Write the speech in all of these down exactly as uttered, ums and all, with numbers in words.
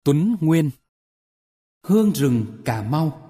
Tuấn Nguyên. Hương rừng Cà Mau.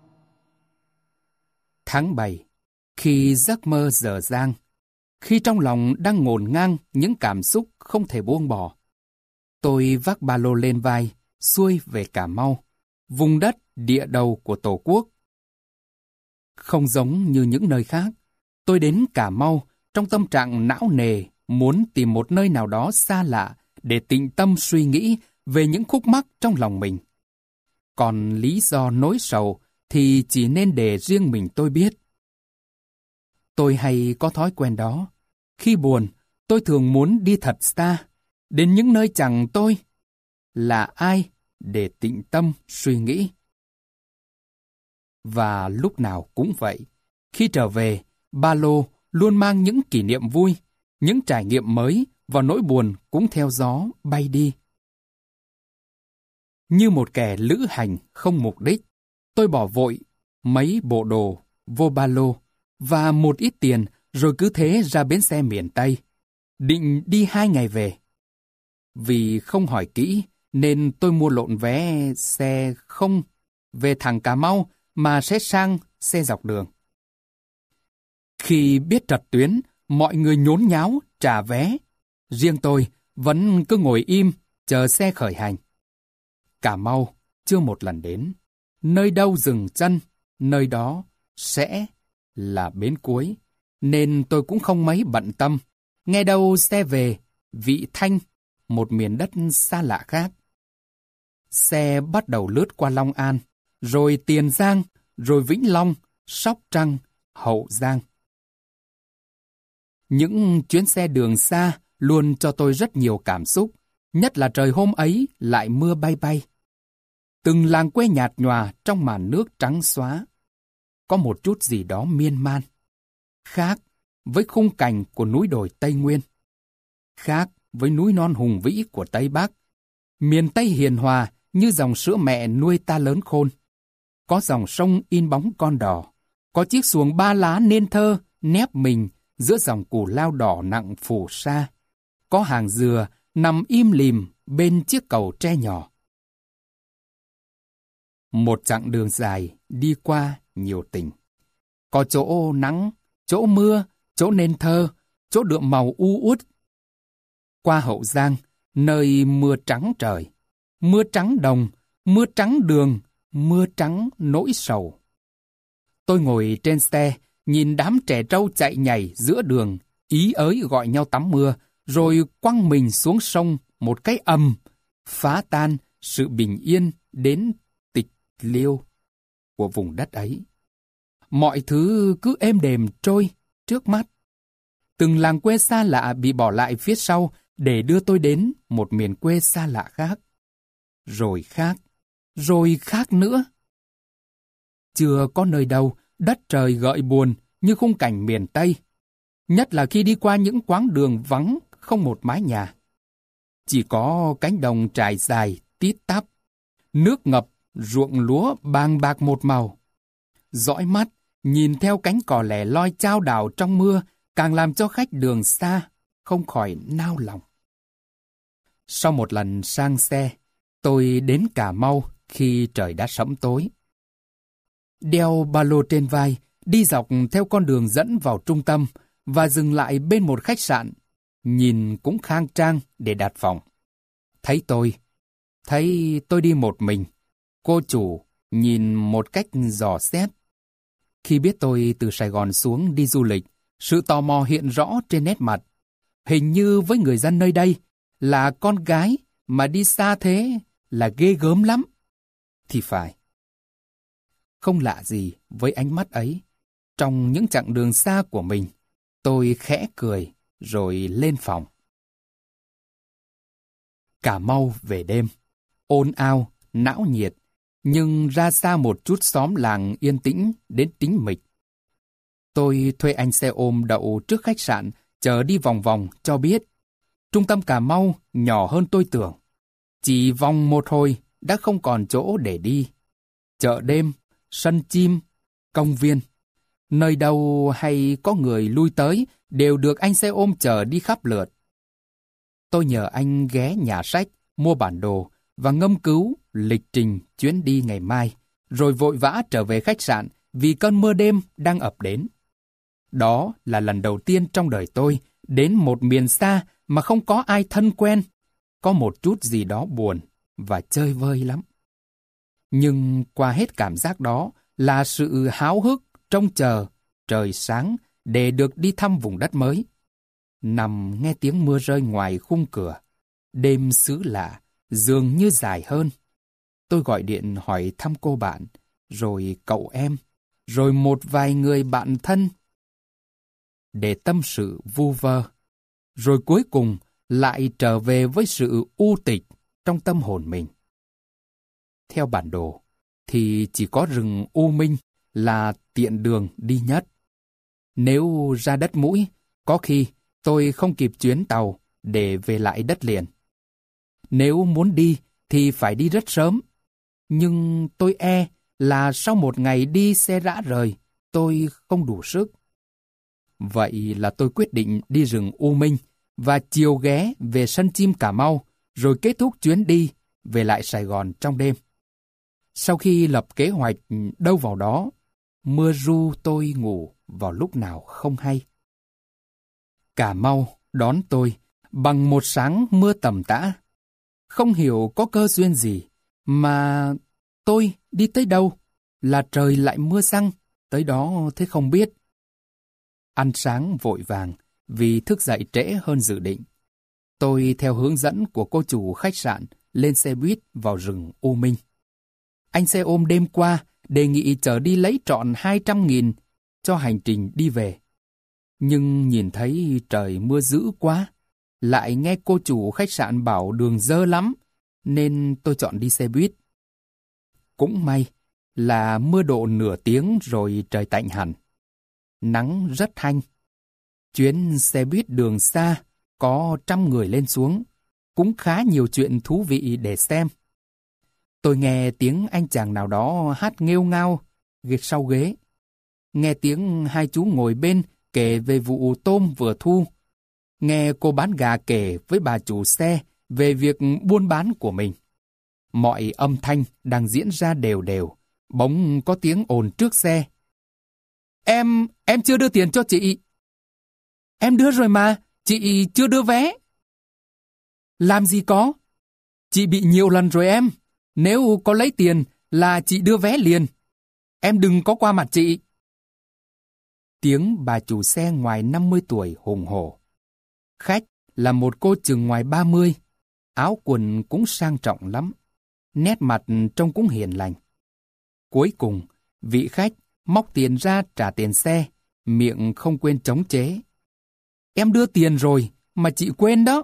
Tháng bảy, khi giấc mơ dở dang, khi trong lòng đang ngổn ngang những cảm xúc không thể buông bỏ, tôi vác ba lô lên vai, xuôi về Cà Mau, vùng đất địa đầu của Tổ quốc. Không giống như những nơi khác, tôi đến Cà Mau trong tâm trạng não nề, muốn tìm một nơi nào đó xa lạ để tĩnh tâm suy nghĩ về những khúc mắc trong lòng mình. Còn lý do nỗi sầu thì chỉ nên để riêng mình tôi biết. Tôi hay có thói quen đó. Khi buồn, tôi thường muốn đi thật xa, đến những nơi chẳng tôi là ai để tĩnh tâm suy nghĩ. Và lúc nào cũng vậy, khi trở về, ba lô luôn mang những kỷ niệm vui, những trải nghiệm mới và nỗi buồn cũng theo gió bay đi. Như một kẻ lữ hành không mục đích, tôi bỏ vội mấy bộ đồ vô ba lô và một ít tiền rồi cứ thế ra bến xe miền Tây, định đi hai ngày về. Vì không hỏi kỹ nên tôi mua lộn vé xe không về thẳng Cà Mau mà sẽ sang xe dọc đường. Khi biết trật tuyến, mọi người nhốn nháo trả vé. Riêng tôi vẫn cứ ngồi im chờ xe khởi hành. Cà Mau chưa một lần đến. Nơi đâu dừng chân, nơi đó sẽ là bến cuối. Nên tôi cũng không mấy bận tâm. Nghe đâu xe về Vị Thanh, một miền đất xa lạ khác. Xe bắt đầu lướt qua Long An, rồi Tiền Giang, rồi Vĩnh Long, Sóc Trăng, Hậu Giang. Những chuyến xe đường xa luôn cho tôi rất nhiều cảm xúc, nhất là trời hôm ấy lại mưa bay bay. Từng làng quê nhạt nhòa trong màn nước trắng xóa. Có một chút gì đó miên man. Khác với khung cảnh của núi đồi Tây Nguyên. Khác với núi non hùng vĩ của Tây Bắc. Miền Tây hiền hòa như dòng sữa mẹ nuôi ta lớn khôn. Có dòng sông in bóng con đò. Có chiếc xuồng ba lá nên thơ nép mình giữa dòng cù lao đỏ nặng phù sa. Có hàng dừa nằm im lìm bên chiếc cầu tre nhỏ. Một chặng đường dài đi qua nhiều tỉnh. Có chỗ nắng, chỗ mưa, chỗ nên thơ, chỗ đượm màu u uất. Qua Hậu Giang, nơi mưa trắng trời, mưa trắng đồng, mưa trắng đường, mưa trắng nỗi sầu. Tôi ngồi trên xe, nhìn đám trẻ trâu chạy nhảy giữa đường, ý ới gọi nhau tắm mưa, rồi quăng mình xuống sông một cái ầm, phá tan sự bình yên đến tịch liêu của vùng đất ấy. Mọi thứ cứ êm đềm trôi trước mắt. Từng làng quê xa lạ bị bỏ lại phía sau để đưa tôi đến một miền quê xa lạ khác. Rồi khác, rồi khác nữa. Chưa có nơi đâu đất trời gợi buồn như khung cảnh miền Tây. Nhất là khi đi qua những quãng đường vắng không một mái nhà. Chỉ có cánh đồng trải dài tít tắp, nước ngập, ruộng lúa bàng bạc một màu. Dõi mắt, nhìn theo cánh cỏ lẻ loi chao đảo trong mưa, càng làm cho khách đường xa không khỏi nao lòng. Sau một lần sang xe, tôi đến Cà Mau khi trời đã sẫm tối. Đeo ba lô trên vai, đi dọc theo con đường dẫn vào trung tâm và dừng lại bên một khách sạn, nhìn cũng khang trang để đặt phòng. Thấy tôi, thấy tôi đi một mình, cô chủ nhìn một cách dò xét. Khi biết tôi từ Sài Gòn xuống đi du lịch, sự tò mò hiện rõ trên nét mặt. Hình như với người dân nơi đây, là con gái mà đi xa thế là ghê gớm lắm. Thì phải. Không lạ gì với ánh mắt ấy. Trong những chặng đường xa của mình, tôi khẽ cười rồi lên phòng. Cà Mau về đêm, ồn ào, náo nhiệt, nhưng ra xa một chút xóm làng yên tĩnh đến tĩnh mịch. Tôi thuê anh xe ôm đậu trước khách sạn, chờ đi vòng vòng cho biết. Trung tâm Cà Mau nhỏ hơn tôi tưởng. Chỉ vòng một hồi đã không còn chỗ để đi. Chợ đêm, sân chim, công viên. Nơi đâu hay có người lui tới đều được anh xe ôm chở đi khắp lượt. Tôi nhờ anh ghé nhà sách, mua bản đồ và ngâm cứu lịch trình chuyến đi ngày mai, rồi vội vã trở về khách sạn vì cơn mưa đêm đang ập đến. Đó là lần đầu tiên trong đời tôi đến một miền xa mà không có ai thân quen, có một chút gì đó buồn và chơi vơi lắm. Nhưng qua hết cảm giác đó là sự háo hức trông chờ trời sáng để được đi thăm vùng đất mới. Nằm nghe tiếng mưa rơi ngoài khung cửa, đêm xứ lạ dường như dài hơn. Tôi gọi điện hỏi thăm cô bạn, rồi cậu em, rồi một vài người bạn thân để tâm sự vu vơ, rồi cuối cùng lại trở về với sự u tịch trong tâm hồn mình. Theo bản đồ thì chỉ có rừng U Minh là tiện đường đi nhất. Nếu ra đất Mũi, có khi tôi không kịp chuyến tàu để về lại đất liền. Nếu muốn đi thì phải đi rất sớm, nhưng tôi e là sau một ngày đi xe rã rời, tôi không đủ sức. Vậy là tôi quyết định đi rừng U Minh và chiều ghé về sân chim Cà Mau, rồi kết thúc chuyến đi về lại Sài Gòn trong đêm. Sau khi lập kế hoạch đâu vào đó, mưa ru tôi ngủ vào lúc nào không hay. Cà Mau đón tôi bằng một sáng mưa tầm tã. Không hiểu có cơ duyên gì mà tôi đi tới đâu là trời lại mưa giăng, tới đó thế không biết. Ăn sáng vội vàng vì thức dậy trễ hơn dự định. Tôi theo hướng dẫn của cô chủ khách sạn lên xe buýt vào rừng U Minh. Anh xe ôm đêm qua đề nghị chở đi lấy trọn hai trăm nghìn cho hành trình đi về. Nhưng nhìn thấy trời mưa dữ quá, lại nghe cô chủ khách sạn bảo đường dơ lắm, nên tôi chọn đi xe buýt. Cũng may là mưa độ nửa tiếng rồi trời tạnh hẳn. Nắng rất hanh. Chuyến xe buýt đường xa có trăm người lên xuống, cũng khá nhiều chuyện thú vị để xem. Tôi nghe tiếng anh chàng nào đó hát nghêu ngao ghét sau ghế. Nghe tiếng hai chú ngồi bên kể về vụ tôm vừa thu. Nghe cô bán gà kể với bà chủ xe về việc buôn bán của mình. Mọi âm thanh đang diễn ra đều đều, bỗng có tiếng ồn trước xe. Em, em chưa đưa tiền cho chị. Em đưa rồi mà, chị chưa đưa vé. Làm gì có? Chị bị nhiều lần rồi em. Nếu có lấy tiền là chị đưa vé liền. Em đừng có qua mặt chị. Tiếng bà chủ xe ngoài năm mươi tuổi hùng hổ. Khách là một cô chừng ngoài ba mươi, áo quần cũng sang trọng lắm, nét mặt trông cũng hiền lành. Cuối cùng, vị khách móc tiền ra trả tiền xe, miệng không quên chống chế. Em đưa tiền rồi, mà chị quên đó.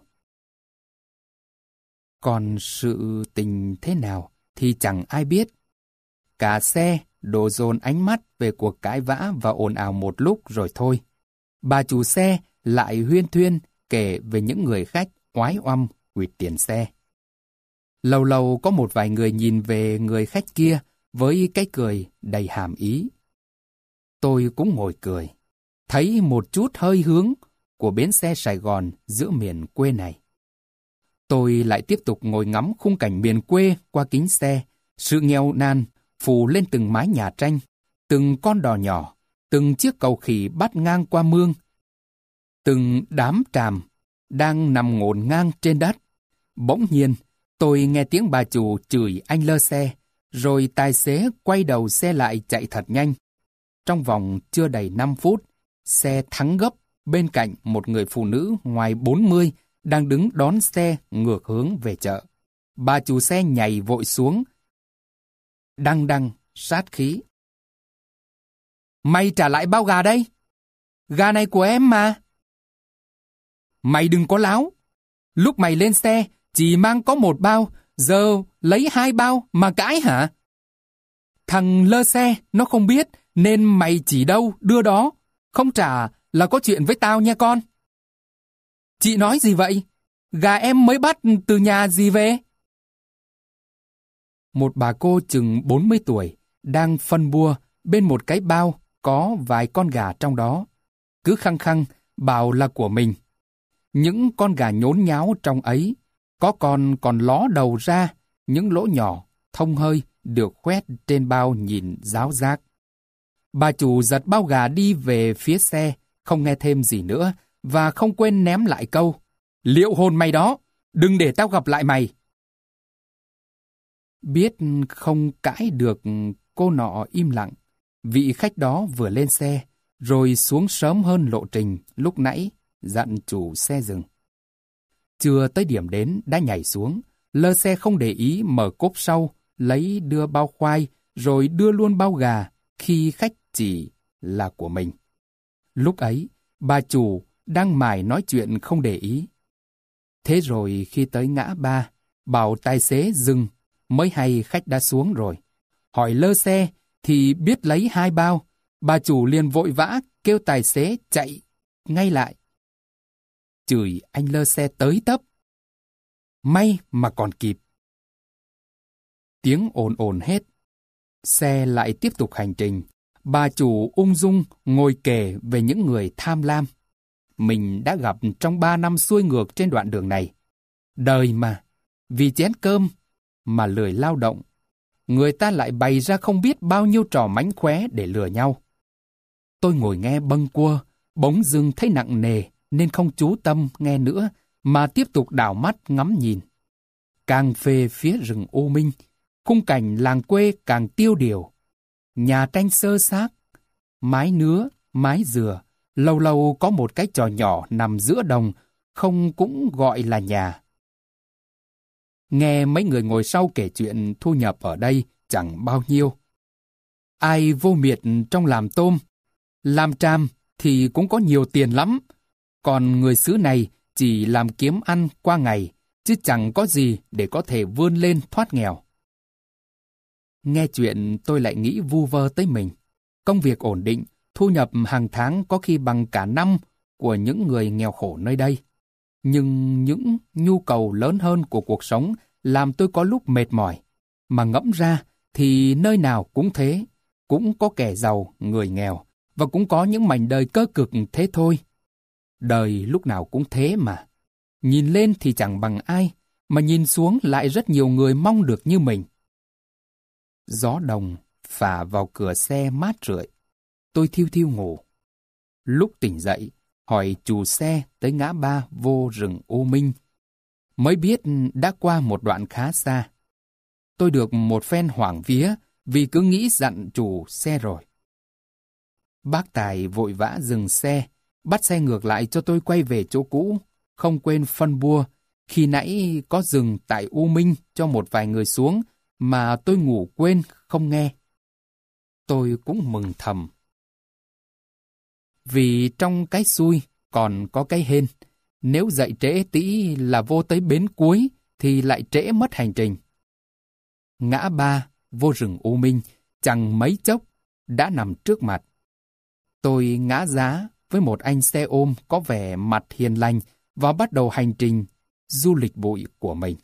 Còn sự tình thế nào thì chẳng ai biết. Cả xe đổ dồn ánh mắt về cuộc cãi vã và ồn ào một lúc rồi thôi. Bà chủ xe lại huyên thuyên kể về những người khách oái oăm quỵt tiền xe. Lâu lâu có một vài người nhìn về người khách kia với cái cười đầy hàm ý. Tôi cũng ngồi cười, thấy một chút hơi hướng của bến xe Sài Gòn giữa miền quê này. Tôi lại tiếp tục ngồi ngắm khung cảnh miền quê qua kính xe, sự nghèo nàn phủ lên từng mái nhà tranh, từng con đò nhỏ, từng chiếc cầu khỉ bắt ngang qua mương, từng đám tràm đang nằm ngổn ngang trên đất. Bỗng nhiên, tôi nghe tiếng bà chủ chửi anh lơ xe, rồi tài xế quay đầu xe lại chạy thật nhanh. Trong vòng chưa đầy năm phút, xe thắng gấp bên cạnh một người phụ nữ ngoài bốn mươi đang đứng đón xe ngược hướng về chợ. Bà chủ xe nhảy vội xuống, đăng đăng, sát khí. Mày trả lại bao gà đây? Gà này của em mà. Mày đừng có láo. Lúc mày lên xe, chỉ mang có một bao, giờ lấy hai bao mà cãi hả? Thằng lơ xe, nó không biết, nên mày chỉ đâu, đưa đó. Không trả là có chuyện với tao nha con. Chị nói gì vậy? Gà em mới bắt từ nhà gì về? Một bà cô chừng bốn mươi tuổi đang phân bua bên một cái bao có vài con gà trong đó. Cứ khăng khăng bảo là của mình. Những con gà nhốn nháo trong ấy, có con còn ló đầu ra, những lỗ nhỏ, thông hơi được khoét trên bao nhìn ráo rác. Bà chủ giật bao gà đi về phía xe, không nghe thêm gì nữa, và không quên ném lại câu: "Liệu hồn mày đó, đừng để tao gặp lại mày." Biết không cãi được, cô nọ im lặng. Vị khách đó vừa lên xe, rồi xuống sớm hơn lộ trình lúc nãy, dặn chủ xe dừng. Chưa tới điểm đến đã nhảy xuống, lơ xe không để ý mở cốp sau, lấy đưa bao khoai, rồi đưa luôn bao gà, khi khách chỉ là của mình. Lúc ấy, bà chủ đang mải nói chuyện không để ý. Thế rồi khi tới ngã ba, bảo tài xế dừng, mới hay khách đã xuống rồi. Hỏi lơ xe thì biết lấy hai bao, bà chủ liền vội vã kêu tài xế chạy ngay lại. Chửi anh lơ xe tới tấp. May mà còn kịp. Tiếng ồn ồn hết. Xe lại tiếp tục hành trình. Bà chủ ung dung ngồi kể về những người tham lam mình đã gặp trong ba năm xuôi ngược trên đoạn đường này. Đời mà, vì chén cơm mà lười lao động, người ta lại bày ra không biết bao nhiêu trò mánh khóe để lừa nhau. Tôi ngồi nghe bâng quơ, bỗng dưng thấy nặng nề nên không chú tâm nghe nữa, mà tiếp tục đảo mắt ngắm nhìn. Càng về phía rừng U Minh, khung cảnh làng quê càng tiêu điều. Nhà tranh xơ xác, mái nứa, mái dừa, lâu lâu có một cái trò nhỏ nằm giữa đồng, không cũng gọi là nhà. Nghe mấy người ngồi sau kể chuyện thu nhập ở đây chẳng bao nhiêu. Ai vô miệt trong làm tôm, làm tram thì cũng có nhiều tiền lắm. Còn người xứ này chỉ làm kiếm ăn qua ngày, chứ chẳng có gì để có thể vươn lên thoát nghèo. Nghe chuyện tôi lại nghĩ vu vơ tới mình. Công việc ổn định, thu nhập hàng tháng có khi bằng cả năm của những người nghèo khổ nơi đây. Nhưng những nhu cầu lớn hơn của cuộc sống làm tôi có lúc mệt mỏi. Mà ngẫm ra thì nơi nào cũng thế, cũng có kẻ giàu, người nghèo, và cũng có những mảnh đời cơ cực thế thôi. Đời lúc nào cũng thế mà. Nhìn lên thì chẳng bằng ai, mà nhìn xuống lại rất nhiều người mong được như mình. Gió đồng phả vào cửa xe mát rượi. Tôi thiu thiu ngủ. Lúc tỉnh dậy, hỏi chủ xe tới ngã ba vô rừng U Minh. Mới biết đã qua một đoạn khá xa. Tôi được một phen hoảng vía vì cứ nghĩ dặn chủ xe rồi. Bác Tài vội vã dừng xe, bắt xe ngược lại cho tôi quay về chỗ cũ, không quên phân bua. Khi nãy có dừng tại U Minh cho một vài người xuống, mà tôi ngủ quên không nghe. Tôi cũng mừng thầm. Vì trong cái xui còn có cái hên. Nếu dậy trễ tí là vô tới bến cuối thì lại trễ mất hành trình. Ngã ba vô rừng U Minh chẳng mấy chốc đã nằm trước mặt. Tôi ngã giá với một anh xe ôm có vẻ mặt hiền lành và bắt đầu hành trình du lịch bụi của mình.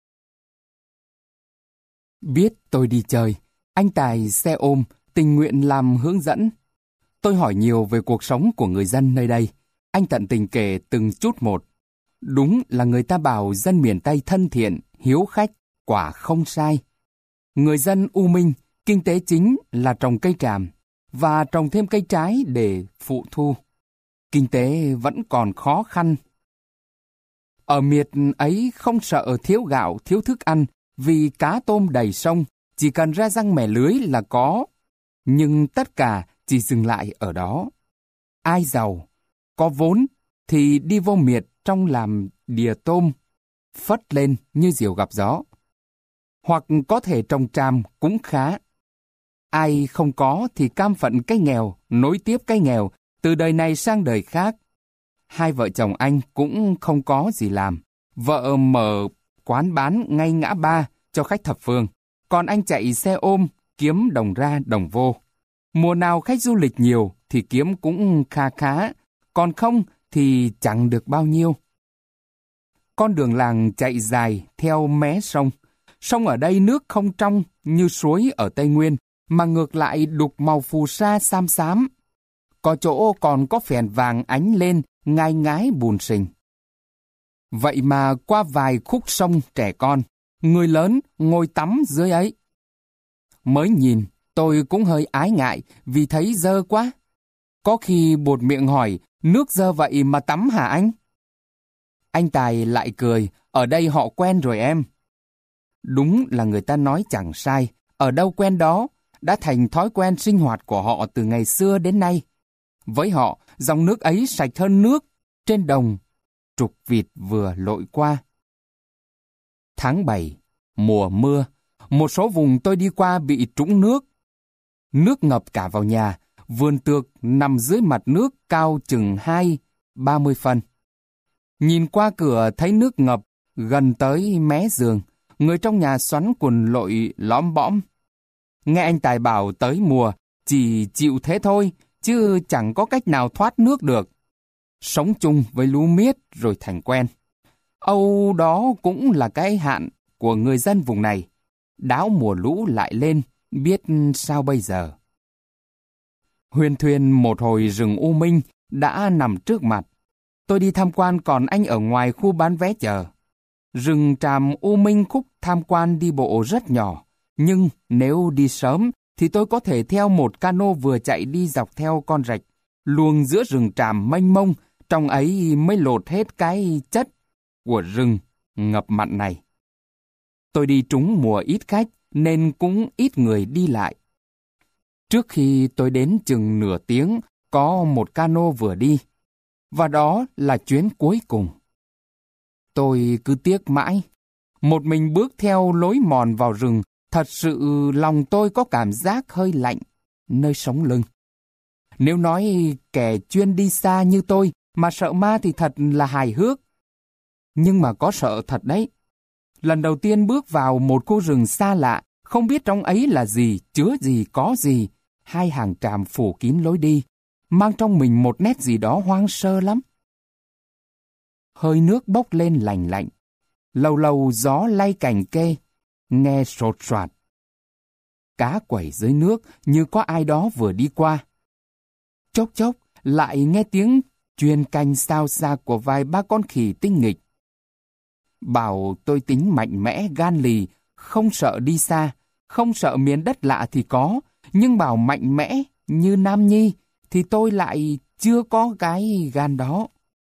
Biết tôi đi chơi, anh Tài xe ôm tình nguyện làm hướng dẫn. Tôi hỏi nhiều về cuộc sống của người dân nơi đây. Anh tận tình kể từng chút một. Đúng là người ta bảo dân miền Tây thân thiện, hiếu khách, quả không sai. Người dân U Minh, kinh tế chính là trồng cây tràm và trồng thêm cây trái để phụ thu. Kinh tế vẫn còn khó khăn. Ở miệt ấy không sợ thiếu gạo, thiếu thức ăn vì cá tôm đầy sông, chỉ cần ra răng mẻ lưới là có. Nhưng tất cả chỉ dừng lại ở đó. Ai giàu, có vốn thì đi vô miệt trong làm đìa tôm, phất lên như diều gặp gió. Hoặc có thể trồng tràm cũng khá. Ai không có thì cam phận cái nghèo, nối tiếp cái nghèo, từ đời này sang đời khác. Hai vợ chồng anh cũng không có gì làm. Vợ mở quán bán ngay ngã ba cho khách thập phương, còn anh chạy xe ôm kiếm đồng ra đồng vô. Mùa nào khách du lịch nhiều thì kiếm cũng kha khá, còn không thì chẳng được bao nhiêu. Con đường làng chạy dài theo mé sông. Sông ở đây nước không trong như suối ở Tây Nguyên, mà ngược lại đục màu phù sa xám xám. Có chỗ còn có phèn vàng ánh lên, ngai ngái bùn sình. Vậy mà qua vài khúc sông trẻ con, người lớn ngồi tắm dưới ấy. Mới nhìn, tôi cũng hơi ái ngại vì thấy dơ quá. Có khi buột miệng hỏi, nước dơ vậy mà tắm hả anh? Anh Tài lại cười, ở đây họ quen rồi em. Đúng là người ta nói chẳng sai, ở đâu quen đó, đã thành thói quen sinh hoạt của họ từ ngày xưa đến nay. Với họ, dòng nước ấy sạch hơn nước trên đồng trục vịt vừa lội qua. Tháng bảy, mùa mưa, một số vùng tôi đi qua bị trũng nước. Nước ngập cả vào nhà, vườn tược nằm dưới mặt nước cao chừng hai, ba mươi phân. Nhìn qua cửa thấy nước ngập gần tới mé giường, người trong nhà xoắn quần lội lõm bõm. Nghe anh Tài bảo tới mùa, chỉ chịu thế thôi, chứ chẳng có cách nào thoát nước được. Sống chung với lũ miết rồi thành quen. Âu đó cũng là cái hạn của người dân vùng này. Đáo mùa lũ lại lên, biết sao bây giờ. Huyền thuyền một hồi rừng U Minh đã nằm trước mặt. Tôi đi tham quan còn anh ở ngoài khu bán vé chờ. Rừng tràm U Minh khúc tham quan đi bộ rất nhỏ, nhưng nếu đi sớm thì tôi có thể theo một cano vừa chạy đi dọc theo con rạch, luồng giữa rừng tràm mênh mông, trong ấy mới lột hết cái chất của rừng ngập mặn này. Tôi đi trúng mùa ít khách nên cũng ít người đi lại. Trước khi tôi đến chừng nửa tiếng, có một cano vừa đi, và đó là chuyến cuối cùng. Tôi cứ tiếc mãi, một mình bước theo lối mòn vào rừng, thật sự lòng tôi có cảm giác hơi lạnh nơi sống lưng. Nếu nói kẻ chuyên đi xa như tôi mà sợ ma thì thật là hài hước. Nhưng mà có sợ thật đấy. Lần đầu tiên bước vào một khu rừng xa lạ, không biết trong ấy là gì, chứa gì, có gì. Hai hàng tràm phủ kín lối đi, mang trong mình một nét gì đó hoang sơ lắm. Hơi nước bốc lên lành lạnh, lâu lâu gió lay cành kê, nghe sột soạt. Cá quẩy dưới nước như có ai đó vừa đi qua. Chốc chốc lại nghe tiếng truyền canh sao xa của vài ba con khỉ tinh nghịch. Bảo tôi tính mạnh mẽ gan lì, không sợ đi xa, không sợ miền đất lạ thì có, nhưng bảo mạnh mẽ như Nam Nhi thì tôi lại chưa có cái gan đó.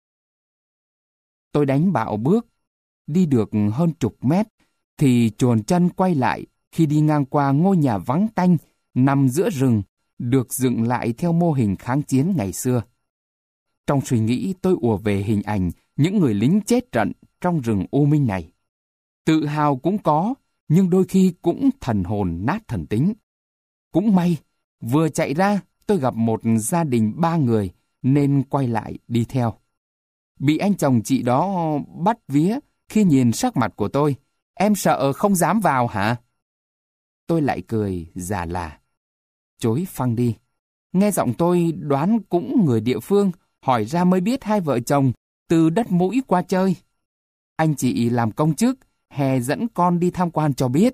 Tôi đánh bạo bước, đi được hơn chục mét, thì chuồn chân quay lại khi đi ngang qua ngôi nhà vắng tanh nằm giữa rừng, được dựng lại theo mô hình kháng chiến ngày xưa. Trong suy nghĩ tôi ùa về hình ảnh những người lính chết trận trong rừng U Minh này. Tự hào cũng có, nhưng đôi khi cũng thần hồn nát thần tính. Cũng may, vừa chạy ra tôi gặp một gia đình ba người nên quay lại đi theo. Bị anh chồng chị đó bắt vía khi nhìn sắc mặt của tôi. Em sợ không dám vào hả? Tôi lại cười già là. Chối phăng đi. Nghe giọng tôi đoán cũng người địa phương, hỏi ra mới biết hai vợ chồng từ đất mũi qua chơi. Anh chị làm công chức, hè dẫn con đi tham quan cho biết.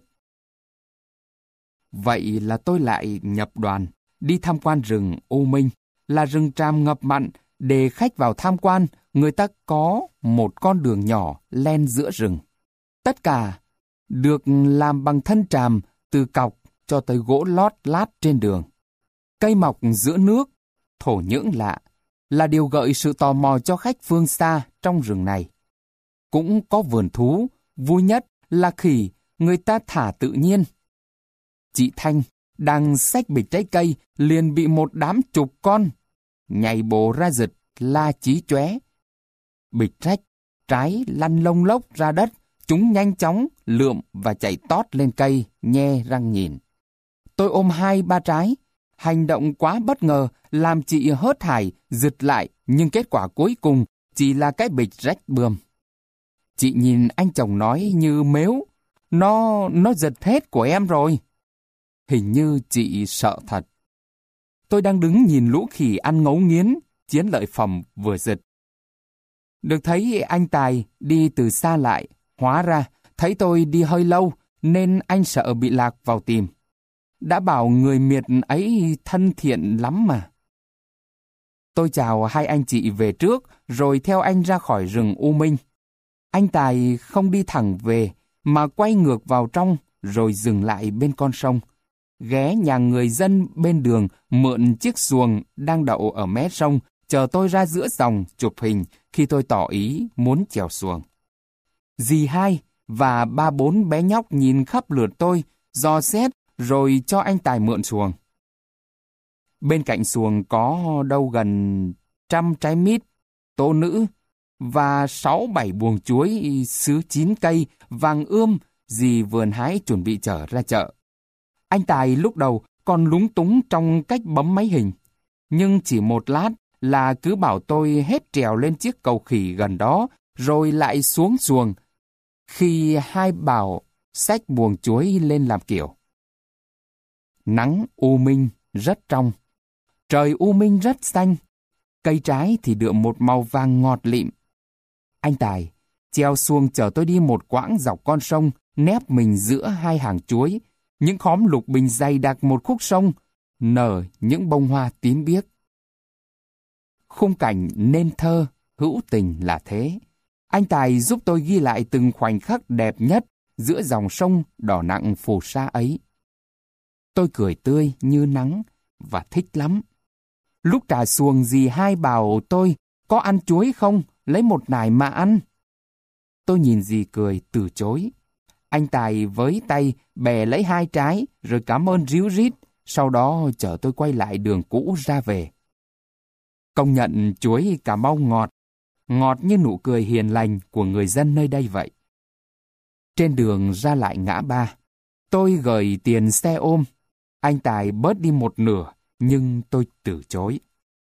Vậy là tôi lại nhập đoàn, đi tham quan rừng U Minh, là rừng tràm ngập mặn. Để khách vào tham quan, người ta có một con đường nhỏ len giữa rừng. Tất cả được làm bằng thân tràm từ cọc cho tới gỗ lót lát trên đường. Cây mọc giữa nước, thổ nhưỡng lạ, là điều gợi sự tò mò cho khách phương xa trong rừng này. Cũng có vườn thú, vui nhất là khỉ người ta thả tự nhiên. Chị Thanh đang xách bịch trái cây liền bị một đám chục con nhảy bổ ra giật la chí chóe. Bịch rách, trái lăn lông lốc ra đất, chúng nhanh chóng lượm và chạy tót lên cây, nhe răng nhìn. Tôi ôm hai ba trái, hành động quá bất ngờ làm chị hớt hải giật lại, nhưng kết quả cuối cùng chỉ là cái bịch rách bươm. Chị nhìn anh chồng nói như mếu, nó nó giật hết của em rồi. Hình như chị sợ thật. Tôi đang đứng nhìn lũ khỉ ăn ngấu nghiến, chiến lợi phẩm vừa giật. Được thấy anh Tài đi từ xa lại, hóa ra thấy tôi đi hơi lâu nên anh sợ bị lạc vào tìm. Đã bảo người miệt ấy thân thiện lắm mà. Tôi chào hai anh chị về trước rồi theo anh ra khỏi rừng U Minh. Anh Tài không đi thẳng về mà quay ngược vào trong rồi dừng lại bên con sông. Ghé nhà người dân bên đường mượn chiếc xuồng đang đậu ở mé sông, chờ tôi ra giữa dòng chụp hình khi tôi tỏ ý muốn chèo xuồng. Dì hai và ba bốn bé nhóc nhìn khắp lượt tôi, dò xét rồi cho anh Tài mượn xuồng. Bên cạnh xuồng có đâu gần trăm trái mít, tố nữ và sáu bảy buồng chuối sứ chín cây vàng ươm dì vườn hái chuẩn bị chở ra chợ. Anh Tài lúc đầu còn lúng túng trong cách bấm máy hình, nhưng chỉ một lát là cứ bảo tôi hết trèo lên chiếc cầu khỉ gần đó rồi lại xuống xuồng, khi hai bảo xách buồng chuối lên làm kiểu. Nắng u minh rất trong, trời u minh rất xanh, cây trái thì đượm một màu vàng ngọt lịm. Anh Tài treo xuồng chở tôi đi một quãng dọc con sông, nép mình giữa hai hàng chuối, những khóm lục bình dày đặc một khúc sông, nở những bông hoa tím biếc. Khung cảnh nên thơ, hữu tình là thế. Anh Tài giúp tôi ghi lại từng khoảnh khắc đẹp nhất giữa dòng sông đỏ nặng phù sa ấy. Tôi cười tươi như nắng và thích lắm. Lúc trả xuồng dì hai bảo tôi có ăn chuối không, lấy một nải mà ăn. Tôi nhìn dì cười từ chối. Anh Tài với tay bè lấy hai trái rồi cảm ơn ríu rít, sau đó chở tôi quay lại đường cũ ra về. Công nhận chuối Cà Mau ngọt, ngọt như nụ cười hiền lành của người dân nơi đây vậy. Trên đường ra lại ngã ba, tôi gửi tiền xe ôm. Anh Tài bớt đi một nửa, nhưng tôi từ chối.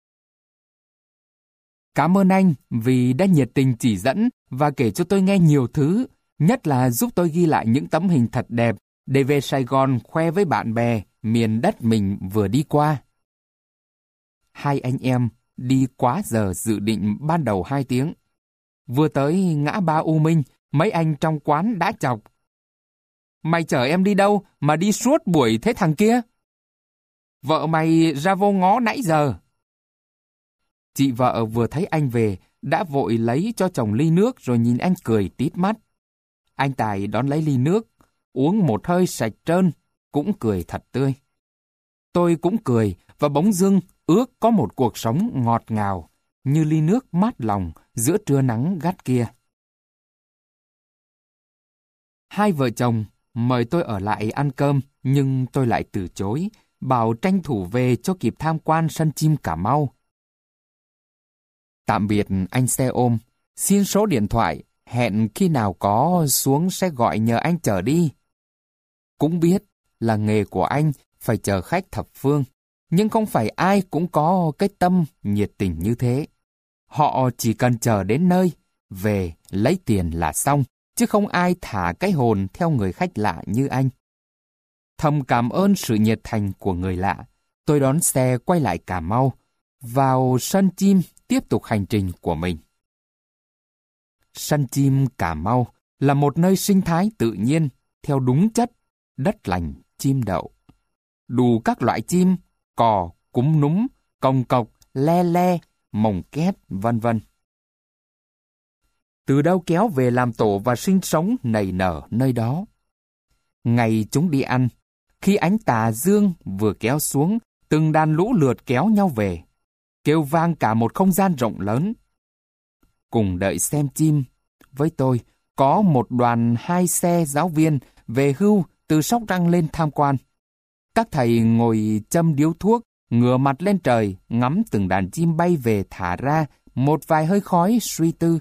Cảm ơn anh vì đã nhiệt tình chỉ dẫn và kể cho tôi nghe nhiều thứ, nhất là giúp tôi ghi lại những tấm hình thật đẹp để về Sài Gòn khoe với bạn bè miền đất mình vừa đi qua. Hai anh em đi quá giờ dự định ban đầu hai tiếng. Vừa tới ngã ba U Minh, mấy anh trong quán đã chọc. Mày chở em đi đâu mà đi suốt buổi thế thằng kia? Vợ mày ra vô ngó nãy giờ. Chị vợ vừa thấy anh về, đã vội lấy cho chồng ly nước rồi nhìn anh cười tít mắt. Anh Tài đón lấy ly nước, uống một hơi sạch trơn, cũng cười thật tươi. Tôi cũng cười và bỗng dưng ước có một cuộc sống ngọt ngào, như ly nước mát lòng giữa trưa nắng gắt kia. Hai vợ chồng mời tôi ở lại ăn cơm, nhưng tôi lại từ chối, bảo tranh thủ về cho kịp tham quan sân chim Cà Mau. Tạm biệt anh xe ôm, xin số điện thoại, hẹn khi nào có xuống sẽ gọi nhờ anh chở đi. Cũng biết là nghề của anh phải chờ khách thập phương, nhưng không phải ai cũng có cái tâm nhiệt tình như thế. Họ chỉ cần chờ đến nơi, về lấy tiền là xong, chứ không ai thả cái hồn theo người khách lạ như anh. Thầm cảm ơn sự nhiệt thành của người lạ, tôi đón xe quay lại Cà Mau, vào sân chim tiếp tục hành trình của mình. Sân chim Cà Mau là một nơi sinh thái tự nhiên, theo đúng chất, đất lành chim đậu. Đủ các loại chim, cò, cúm núm, cồng cọc, le le, mồng két, vân vân. Từ đâu kéo về làm tổ và sinh sống nảy nở nơi đó. Ngày chúng đi ăn, khi ánh tà dương vừa kéo xuống, từng đàn lũ lượt kéo nhau về, kêu vang cả một không gian rộng lớn. Cùng đợi xem chim, với tôi có một đoàn hai xe giáo viên về hưu từ Sóc Trăng lên tham quan. Các thầy ngồi châm điếu thuốc, ngửa mặt lên trời, ngắm từng đàn chim bay về thả ra, một vài hơi khói suy tư.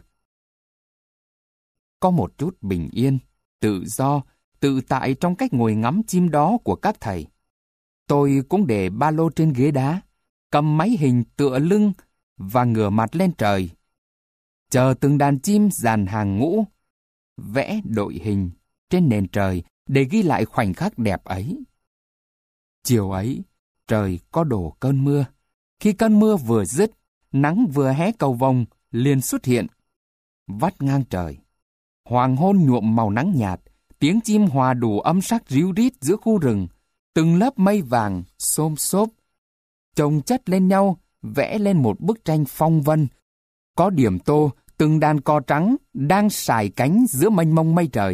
Có một chút bình yên, tự do, tự tại trong cách ngồi ngắm chim đó của các thầy. Tôi cũng để ba lô trên ghế đá, cầm máy hình tựa lưng và ngửa mặt lên trời, chờ từng đàn chim dàn hàng ngũ, vẽ đội hình trên nền trời để ghi lại khoảnh khắc đẹp ấy. Chiều ấy, trời có đổ cơn mưa. Khi cơn mưa vừa dứt, nắng vừa hé cầu vồng liền xuất hiện, vắt ngang trời. Hoàng hôn nhuộm màu nắng nhạt, tiếng chim hòa đủ âm sắc ríu rít giữa khu rừng, từng lớp mây vàng xôm xốp chồng chất lên nhau, vẽ lên một bức tranh phong vân. Có điểm tô, từng đàn cò trắng đang sải cánh giữa mênh mông mây trời.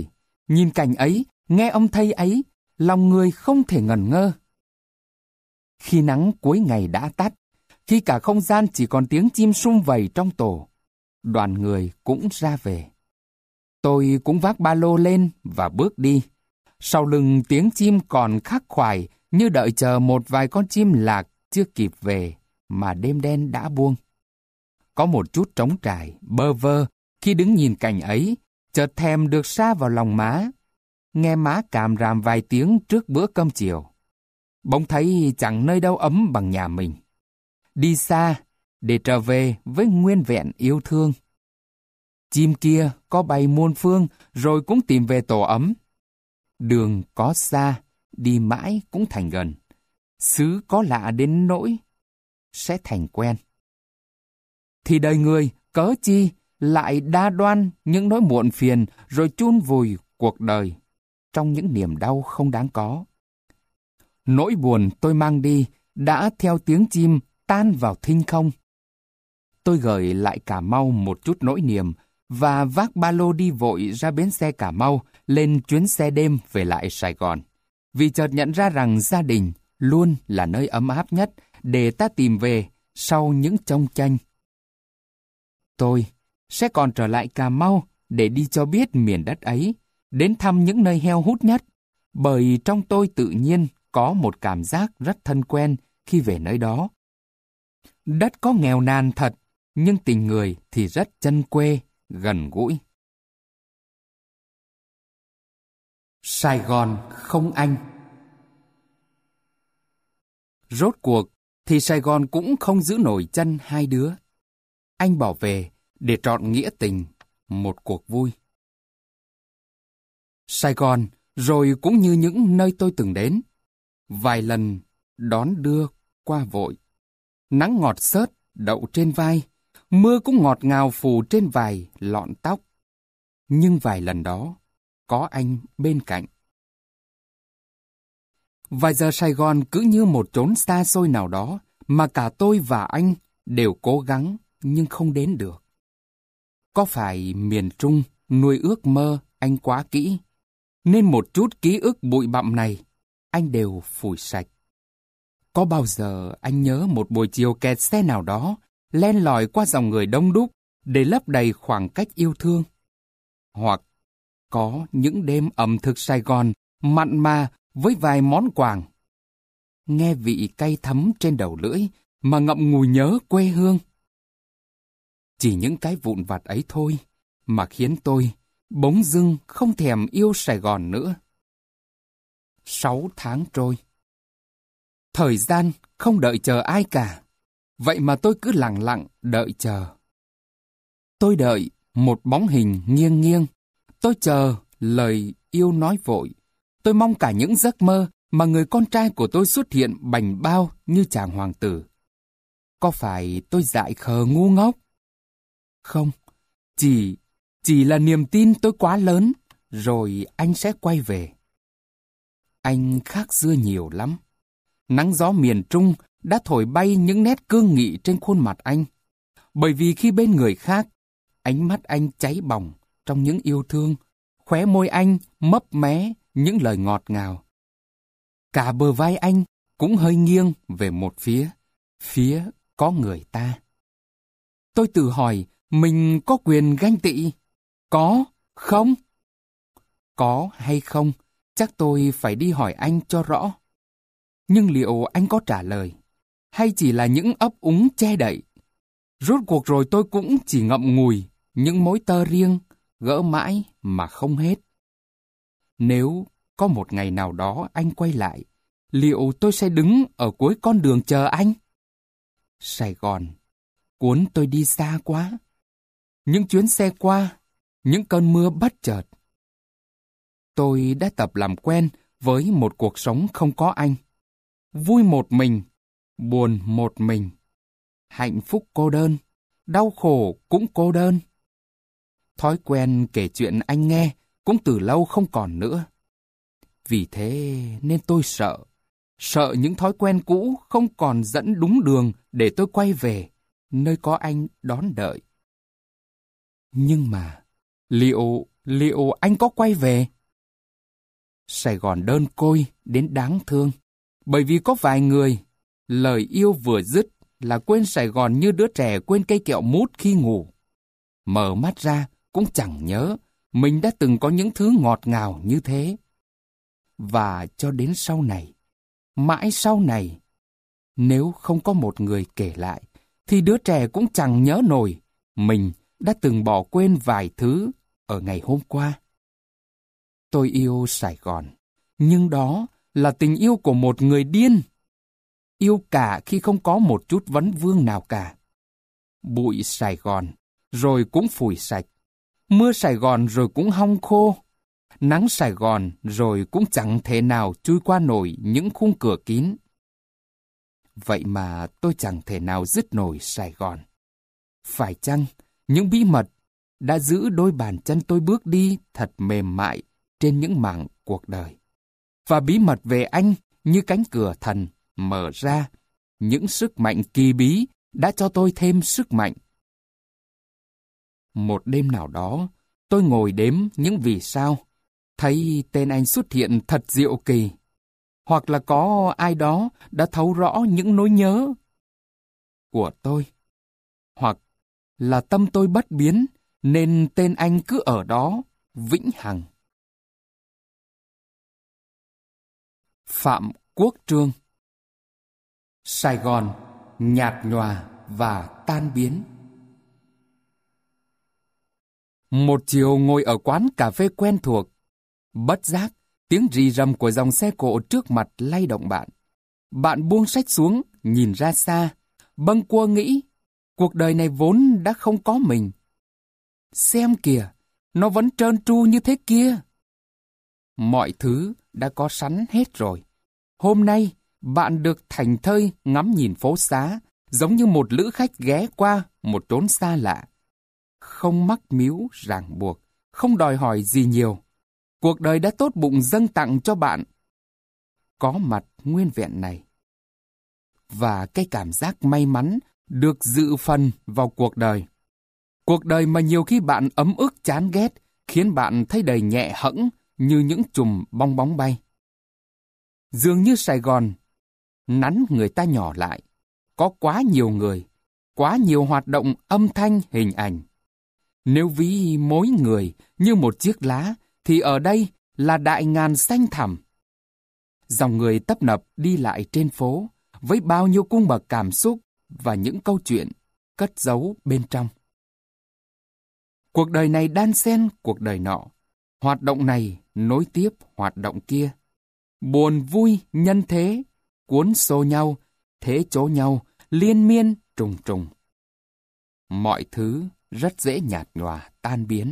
Nhìn cảnh ấy, nghe âm thanh ấy, lòng người không thể ngẩn ngơ. Khi nắng cuối ngày đã tắt, khi cả không gian chỉ còn tiếng chim sum vầy trong tổ, đoàn người cũng ra về. Tôi cũng vác ba lô lên và bước đi. Sau lưng tiếng chim còn khắc khoải như đợi chờ một vài con chim lạc chưa kịp về mà đêm đen đã buông. Có một chút trống trải, bơ vơ khi đứng nhìn cảnh ấy, chợt thèm được sa vào lòng má. Nghe má càm ràm vài tiếng trước bữa cơm chiều. Bỗng thấy chẳng nơi đâu ấm bằng nhà mình. Đi xa để trở về với nguyên vẹn yêu thương. Chim kia có bay muôn phương rồi cũng tìm về tổ ấm. Đường có xa, đi mãi cũng thành gần. Xứ có lạ đến nỗi sẽ thành quen. Thì đời người cớ chi lại đa đoan những nỗi muộn phiền rồi chôn vùi cuộc đời trong những niềm đau không đáng có. Nỗi buồn tôi mang đi đã theo tiếng chim tan vào thinh không. Tôi gửi lại Cà Mau một chút nỗi niềm và vác ba lô đi vội ra bến xe Cà Mau lên chuyến xe đêm về lại Sài Gòn. Vì chợt nhận ra rằng gia đình luôn là nơi ấm áp nhất để ta tìm về sau những chông chanh. Tôi sẽ còn trở lại Cà Mau để đi cho biết miền đất ấy, đến thăm những nơi heo hút nhất, bởi trong tôi tự nhiên có một cảm giác rất thân quen khi về nơi đó. Đất có nghèo nàn thật, nhưng tình người thì rất chân quê, gần gũi. Sài Gòn không anh. Rốt cuộc thì Sài Gòn cũng không giữ nổi chân hai đứa. Anh bỏ về để trọn nghĩa tình, một cuộc vui. Sài Gòn rồi cũng như những nơi tôi từng đến. Vài lần đón đưa qua vội. Nắng ngọt xớt đậu trên vai, mưa cũng ngọt ngào phủ trên vài lọn tóc. Nhưng vài lần đó, có anh bên cạnh. Vài giờ Sài Gòn cứ như một chốn xa xôi nào đó mà cả tôi và anh đều cố gắng nhưng không đến được. Có phải miền Trung nuôi ước mơ anh quá kỹ, nên một chút ký ức bụi bặm này anh đều phủi sạch. Có bao giờ anh nhớ một buổi chiều kẹt xe nào đó, len lỏi qua dòng người đông đúc để lấp đầy khoảng cách yêu thương? Hoặc có những đêm ẩm thực Sài Gòn mặn mà với vài món quàng, nghe vị cay thấm trên đầu lưỡi mà ngậm ngùi nhớ quê hương. Chỉ những cái vụn vặt ấy thôi mà khiến tôi bỗng dưng không thèm yêu Sài Gòn nữa. Sáu tháng trôi. Thời gian không đợi chờ ai cả, vậy mà tôi cứ lặng lặng đợi chờ. Tôi đợi một bóng hình nghiêng nghiêng, tôi chờ lời yêu nói vội. Tôi mong cả những giấc mơ mà người con trai của tôi xuất hiện bành bao như chàng hoàng tử. Có phải tôi dại khờ ngu ngốc? Không, chỉ, chỉ là niềm tin tôi quá lớn, rồi anh sẽ quay về. Anh khác xưa nhiều lắm. Nắng gió miền Trung đã thổi bay những nét cương nghị trên khuôn mặt anh. Bởi vì khi bên người khác, ánh mắt anh cháy bỏng trong những yêu thương, khóe môi anh mấp mé những lời ngọt ngào. Cả bờ vai anh cũng hơi nghiêng về một phía, phía có người ta. Tôi tự hỏi, mình có quyền ganh tị? Có, không? Có hay không, chắc tôi phải đi hỏi anh cho rõ. Nhưng liệu anh có trả lời, hay chỉ là những ấp úng che đậy? Rốt cuộc rồi tôi cũng chỉ ngậm ngùi những mối tơ riêng, gỡ mãi mà không hết. Nếu có một ngày nào đó anh quay lại, liệu tôi sẽ đứng ở cuối con đường chờ anh? Sài Gòn cuốn tôi đi xa quá. Những chuyến xe qua, những cơn mưa bất chợt. Tôi đã tập làm quen với một cuộc sống không có anh. Vui một mình, buồn một mình. Hạnh phúc cô đơn, đau khổ cũng cô đơn. Thói quen kể chuyện anh nghe cũng từ lâu không còn nữa. Vì thế nên tôi sợ, sợ những thói quen cũ không còn dẫn đúng đường để tôi quay về, nơi có anh đón đợi. Nhưng mà, liệu, liệu anh có quay về? Sài Gòn đơn côi đến đáng thương, bởi vì có vài người, lời yêu vừa dứt là quên Sài Gòn như đứa trẻ quên cây kẹo mút khi ngủ. Mở mắt ra cũng chẳng nhớ mình đã từng có những thứ ngọt ngào như thế. Và cho đến sau này, mãi sau này, nếu không có một người kể lại, thì đứa trẻ cũng chẳng nhớ nổi mình đã từng bỏ quên vài thứ ở ngày hôm qua. Tôi yêu Sài Gòn, nhưng đó là tình yêu của một người điên. Yêu cả khi không có một chút vấn vương nào cả. Bụi Sài Gòn, rồi cũng phủi sạch. Mưa Sài Gòn rồi cũng hong khô. Nắng Sài Gòn rồi cũng chẳng thể nào chui qua nổi những khung cửa kín. Vậy mà tôi chẳng thể nào dứt nổi Sài Gòn. Phải chăng những bí mật đã giữ đôi bàn chân tôi bước đi thật mềm mại trên những mảng cuộc đời? Và bí mật về anh như cánh cửa thần mở ra, những sức mạnh kỳ bí đã cho tôi thêm sức mạnh. Một đêm nào đó, tôi ngồi đếm những vì sao, thấy tên anh xuất hiện thật diệu kỳ. Hoặc là có ai đó đã thấu rõ những nỗi nhớ của tôi. Hoặc là tâm tôi bất biến, nên tên anh cứ ở đó, vĩnh hằng. Phạm Quốc Trương. Sài Gòn, nhạt nhòa và tan biến. Một chiều ngồi ở quán cà phê quen thuộc, bất giác, tiếng rì rầm của dòng xe cộ trước mặt lay động bạn. Bạn buông sách xuống, nhìn ra xa, bâng quơ nghĩ, cuộc đời này vốn đã không có mình. Xem kìa, nó vẫn trơn tru như thế kia. Mọi thứ đã có sẵn hết rồi. Hôm nay, bạn được thảnh thơi ngắm nhìn phố xá, giống như một lữ khách ghé qua một chốn xa lạ. Không mắc míu ràng buộc, không đòi hỏi gì nhiều. Cuộc đời đã tốt bụng dâng tặng cho bạn có mặt nguyên vẹn này. Và cái cảm giác may mắn được dự phần vào cuộc đời. Cuộc đời mà nhiều khi bạn ấm ức chán ghét, khiến bạn thấy đời nhẹ hẫng như những chùm bong bóng bay. Dường như Sài Gòn nắn người ta nhỏ lại. Có quá nhiều người, quá nhiều hoạt động âm thanh hình ảnh. Nếu ví mỗi người như một chiếc lá, thì ở đây là đại ngàn xanh thẳm. Dòng người tấp nập đi lại trên phố, với bao nhiêu cung bậc cảm xúc và những câu chuyện cất giấu bên trong. Cuộc đời này đan xen cuộc đời nọ, hoạt động này nối tiếp hoạt động kia. Buồn vui nhân thế, cuốn xô nhau, thế chỗ nhau, liên miên trùng trùng. Mọi thứ rất dễ nhạt nhòa tan biến.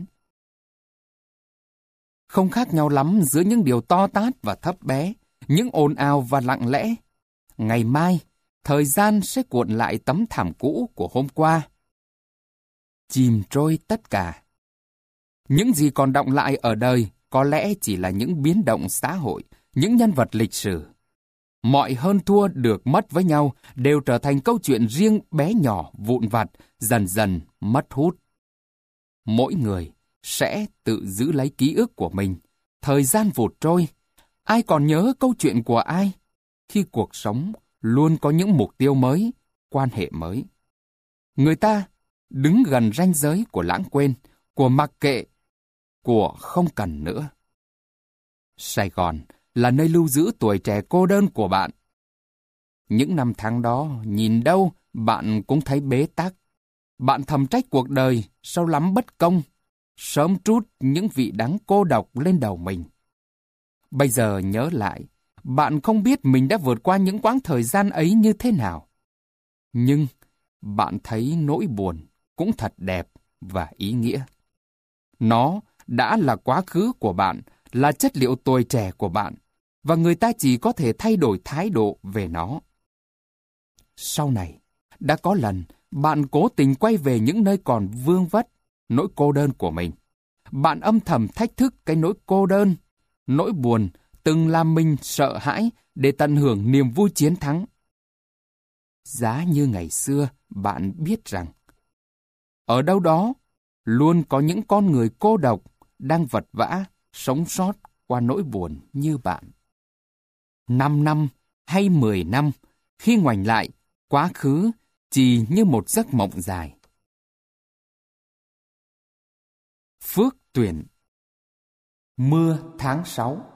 Không khác nhau lắm giữa những điều to tát và thấp bé, những ồn ào và lặng lẽ. Ngày mai, thời gian sẽ cuộn lại tấm thảm cũ của hôm qua. Chìm trôi tất cả. Những gì còn đọng lại ở đời có lẽ chỉ là những biến động xã hội, những nhân vật lịch sử. Mọi hơn thua được mất với nhau đều trở thành câu chuyện riêng bé nhỏ vụn vặt, dần dần mất hút. Mỗi người sẽ tự giữ lấy ký ức của mình. Thời gian vụt trôi, ai còn nhớ câu chuyện của ai? Khi cuộc sống luôn có những mục tiêu mới, quan hệ mới. Người ta đứng gần ranh giới của lãng quên, của mặc kệ, của không cần nữa. Sài Gòn là nơi lưu giữ tuổi trẻ cô đơn của bạn. Những năm tháng đó, nhìn đâu bạn cũng thấy bế tắc. Bạn thầm trách cuộc đời sao lắm bất công, sớm trút những vị đắng cô độc lên đầu mình. Bây giờ nhớ lại, bạn không biết mình đã vượt qua những quãng thời gian ấy như thế nào. Nhưng bạn thấy nỗi buồn cũng thật đẹp và ý nghĩa. Nó đã là quá khứ của bạn, là chất liệu tuổi trẻ của bạn, và người ta chỉ có thể thay đổi thái độ về nó. Sau này, đã có lần bạn cố tình quay về những nơi còn vương vất nỗi cô đơn của mình. Bạn âm thầm thách thức cái nỗi cô đơn, nỗi buồn từng làm mình sợ hãi để tận hưởng niềm vui chiến thắng. Giá như ngày xưa bạn biết rằng ở đâu đó luôn có những con người cô độc đang vật vã sống sót qua nỗi buồn như bạn. Năm năm hay mười năm, khi ngoảnh lại, quá khứ chỉ như một giấc mộng dài. Phước tuyển. Mưa tháng sáu.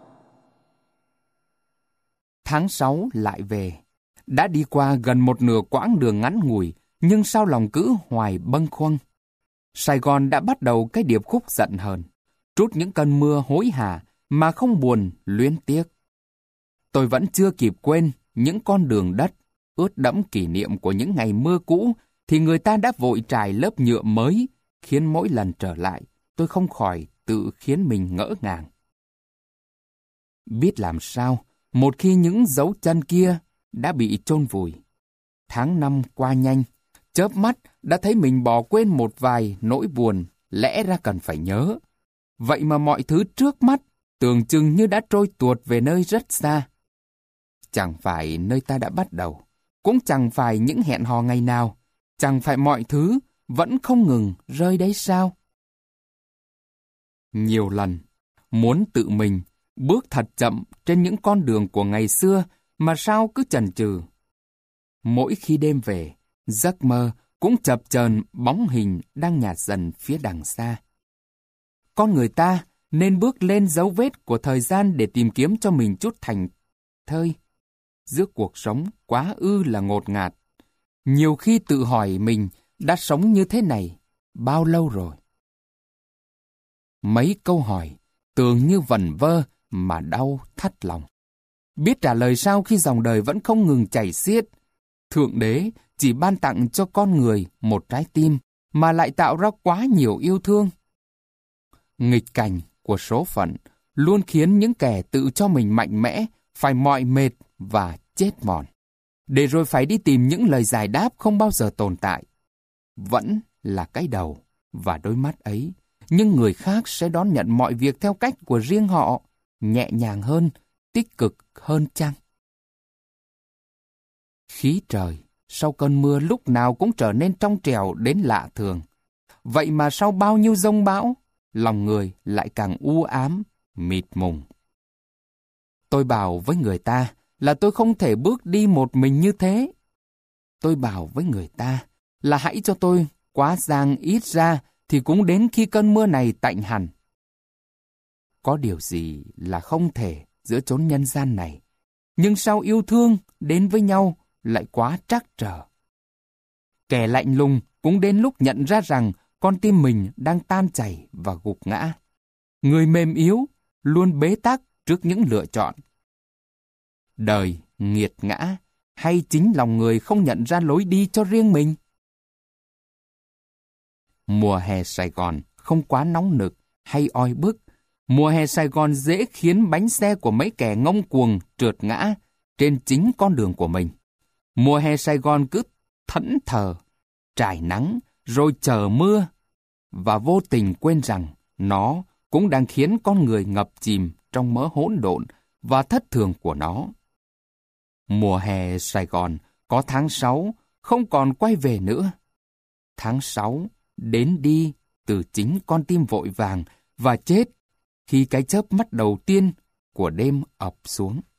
Tháng sáu lại về. Đã đi qua gần một nửa quãng đường ngắn ngủi, nhưng sao lòng cứ hoài bâng khuâng. Sài Gòn đã bắt đầu cái điệp khúc giận hờn, trút những cơn mưa hối hả mà không buồn luyến tiếc. Tôi vẫn chưa kịp quên những con đường đất ướt đẫm kỷ niệm của những ngày mưa cũ, thì người ta đã vội trải lớp nhựa mới, khiến mỗi lần trở lại, tôi không khỏi tự khiến mình ngỡ ngàng. Biết làm sao, một khi những dấu chân kia đã bị chôn vùi. Tháng năm qua nhanh, chớp mắt đã thấy mình bỏ quên một vài nỗi buồn lẽ ra cần phải nhớ. Vậy mà mọi thứ trước mắt tưởng chừng như đã trôi tuột về nơi rất xa. Chẳng phải nơi ta đã bắt đầu, cũng chẳng phải những hẹn hò ngày nào, chẳng phải mọi thứ vẫn không ngừng rơi đấy sao? Nhiều lần, muốn tự mình bước thật chậm trên những con đường của ngày xưa mà sao cứ chần chừ. Mỗi khi đêm về, giấc mơ cũng chập chờn bóng hình đang nhạt dần phía đằng xa. Con người ta nên bước lên dấu vết của thời gian để tìm kiếm cho mình chút thành thơi. Giữa cuộc sống quá ư là ngột ngạt. Nhiều khi tự hỏi mình đã sống như thế này bao lâu rồi? Mấy câu hỏi tưởng như vẩn vơ mà đau thắt lòng. Biết trả lời sao khi dòng đời vẫn không ngừng chảy xiết. Thượng Đế chỉ ban tặng cho con người một trái tim mà lại tạo ra quá nhiều yêu thương. Nghịch cảnh của số phận luôn khiến những kẻ tự cho mình mạnh mẽ phải mỏi mệt và chết mòn, để rồi phải đi tìm những lời giải đáp không bao giờ tồn tại. Vẫn là cái đầu và đôi mắt ấy, nhưng người khác sẽ đón nhận mọi việc theo cách của riêng họ, nhẹ nhàng hơn, tích cực hơn chăng? Khí trời sau cơn mưa lúc nào cũng trở nên trong trẻo đến lạ thường. Vậy mà sau bao nhiêu giông bão, lòng người lại càng u ám, mịt mùng. Tôi bảo với người ta là tôi không thể bước đi một mình như thế. Tôi bảo với người ta là hãy cho tôi quá giang ít ra thì cũng đến khi cơn mưa này tạnh hẳn. Có điều gì là không thể giữa chốn nhân gian này, nhưng sao yêu thương đến với nhau lại quá trắc trở. Kẻ lạnh lùng cũng đến lúc nhận ra rằng con tim mình đang tan chảy và gục ngã. Người mềm yếu luôn bế tắc trước những lựa chọn. Đời nghiệt ngã hay chính lòng người không nhận ra lối đi cho riêng mình? Mùa hè Sài Gòn không quá nóng nực hay oi bức. Mùa hè Sài Gòn dễ khiến bánh xe của mấy kẻ ngông cuồng trượt ngã trên chính con đường của mình. Mùa hè Sài Gòn cứ thẫn thờ, trải nắng rồi chờ mưa, và vô tình quên rằng nó cũng đang khiến con người ngập chìm trong mớ hỗn độn và thất thường của nó. Mùa hè Sài Gòn có tháng sáu không còn quay về nữa. Tháng sáu đến đi từ chính con tim vội vàng và chết khi cái chớp mắt đầu tiên của đêm ập xuống.